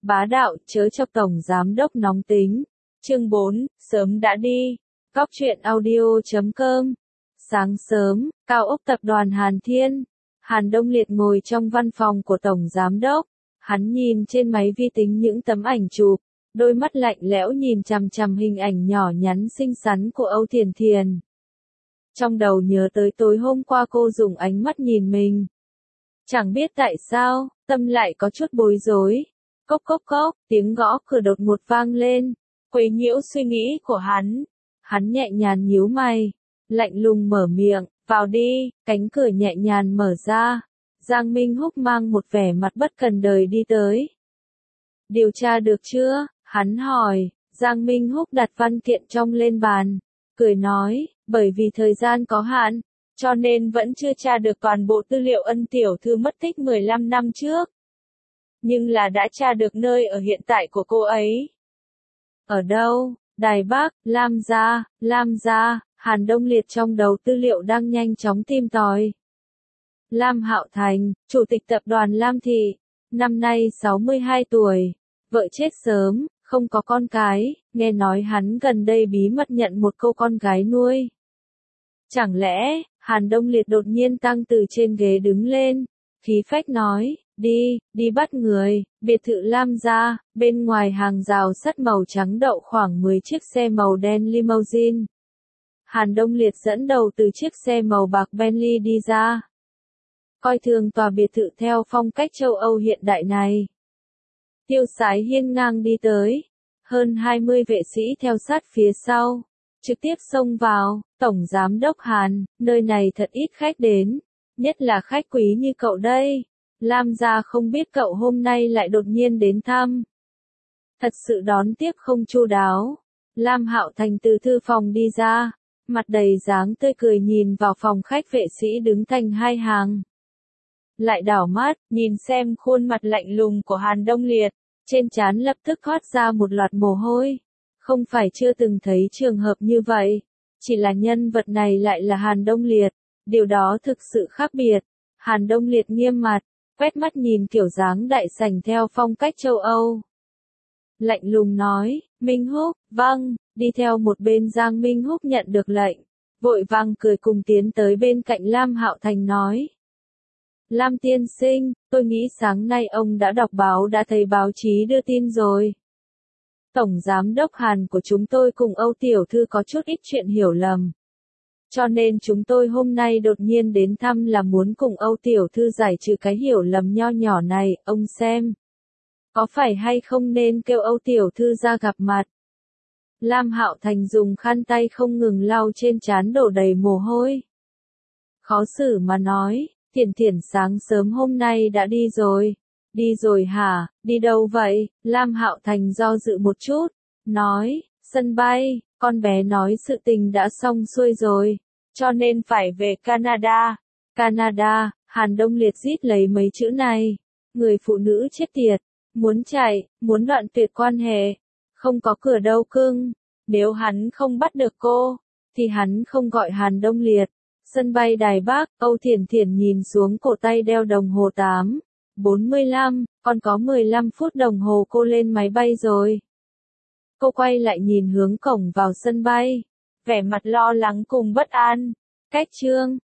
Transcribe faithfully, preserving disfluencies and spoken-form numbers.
bá đạo, chớ chọc tổng giám đốc nóng tính. Chương bốn, sớm đã đi. Góc truyện audio chấm com. Sáng sớm, cao ốc tập đoàn Hàn Thiên. Hàn Đông Liệt ngồi trong văn phòng của tổng giám đốc. Hắn nhìn trên máy vi tính những tấm ảnh chụp, đôi mắt lạnh lẽo nhìn chằm chằm hình ảnh nhỏ nhắn xinh xắn của Âu Thiền Thiền. Trong đầu nhớ tới tối hôm qua cô dùng ánh mắt nhìn mình. Chẳng biết tại sao, tâm lại có chút bối rối. Cốc cốc cốc, tiếng gõ cửa đột ngột vang lên, quấy nhiễu suy nghĩ của hắn. Hắn nhẹ nhàng nhíu mày, lạnh lùng mở miệng, vào đi, cánh cửa nhẹ nhàng mở ra. Giang Minh Húc mang một vẻ mặt bất cần đời đi tới. Điều tra được chưa? Hắn hỏi. Giang Minh Húc đặt văn kiện trong lên bàn, cười nói, bởi vì thời gian có hạn, cho nên vẫn chưa tra được toàn bộ tư liệu Ân tiểu thư mất tích mười lăm năm trước. Nhưng là đã tra được nơi ở hiện tại của cô ấy. Ở đâu? Đài Bắc, Lam Gia, Lam Gia. Hàn Đông Liệt trong đầu tư liệu đang nhanh chóng tìm tòi. Lam Hạo Thành, chủ tịch tập đoàn Lam Thị, năm nay sáu mươi hai tuổi, vợ chết sớm, không có con cái, nghe nói hắn gần đây bí mật nhận một cô con gái nuôi. Chẳng lẽ, Hàn Đông Liệt đột nhiên tăng từ trên ghế đứng lên, khí phách nói, đi, đi bắt người, biệt thự Lam Gia, bên ngoài hàng rào sắt màu trắng đậu khoảng mười chiếc xe màu đen limousine. Hàn Đông Liệt dẫn đầu từ chiếc xe màu bạc Bentley đi ra. Coi thường tòa biệt thự theo phong cách châu Âu hiện đại này. Tiêu Sái hiên ngang đi tới, hơn hai mươi vệ sĩ theo sát phía sau, trực tiếp xông vào. Tổng giám đốc Hàn, nơi này thật ít khách đến, nhất là khách quý như cậu đây. Lam Gia không biết cậu hôm nay lại đột nhiên đến thăm. Thật sự đón tiếp không chu đáo. Lam Hạo Thành từ thư phòng đi ra, mặt đầy dáng tươi cười nhìn vào phòng khách vệ sĩ đứng thành hai hàng. Lại đảo mắt, nhìn xem khuôn mặt lạnh lùng của Hàn Đông Liệt, trên trán lập tức thoát ra một loạt mồ hôi. Không phải chưa từng thấy trường hợp như vậy, chỉ là nhân vật này lại là Hàn Đông Liệt, điều đó thực sự khác biệt. Hàn Đông Liệt nghiêm mặt, quét mắt nhìn kiểu dáng đại sảnh theo phong cách châu Âu. Lạnh lùng nói, Minh Húc, vâng, đi theo một bên. Giang Minh Húc nhận được lệnh, vội vàng cười cùng tiến tới bên cạnh Lam Hạo Thành nói. Lam tiên sinh, tôi nghĩ sáng nay ông đã đọc báo đã thấy báo chí đưa tin rồi. Tổng giám đốc Hàn của chúng tôi cùng Âu tiểu thư có chút ít chuyện hiểu lầm. Cho nên chúng tôi hôm nay đột nhiên đến thăm là muốn cùng Âu tiểu thư giải trừ cái hiểu lầm nho nhỏ này, ông xem. Có phải hay không nên kêu Âu tiểu thư ra gặp mặt? Lam Hạo Thành dùng khăn tay không ngừng lau trên trán đổ đầy mồ hôi. Khó xử mà nói, Thiển Thiển sáng sớm hôm nay đã đi rồi. Đi rồi hả? Đi đâu vậy? Lam Hạo Thành do dự một chút, nói, sân bay, con bé nói sự tình đã xong xuôi rồi, cho nên phải về Canada. Canada, Hàn Đông Liệt rít lấy mấy chữ này. Người phụ nữ chết tiệt, muốn chạy, muốn đoạn tuyệt quan hệ. Không có cửa đâu cưng, nếu hắn không bắt được cô, thì hắn không gọi Hàn Đông Liệt. Sân bay Đài Bắc, Âu Thiển Thiển nhìn xuống cổ tay đeo đồng hồ tám bốn mươi lăm, còn có mười lăm phút đồng hồ cô lên máy bay rồi. Cô quay lại nhìn hướng cổng vào sân bay, vẻ mặt lo lắng cùng bất an. Cách chương,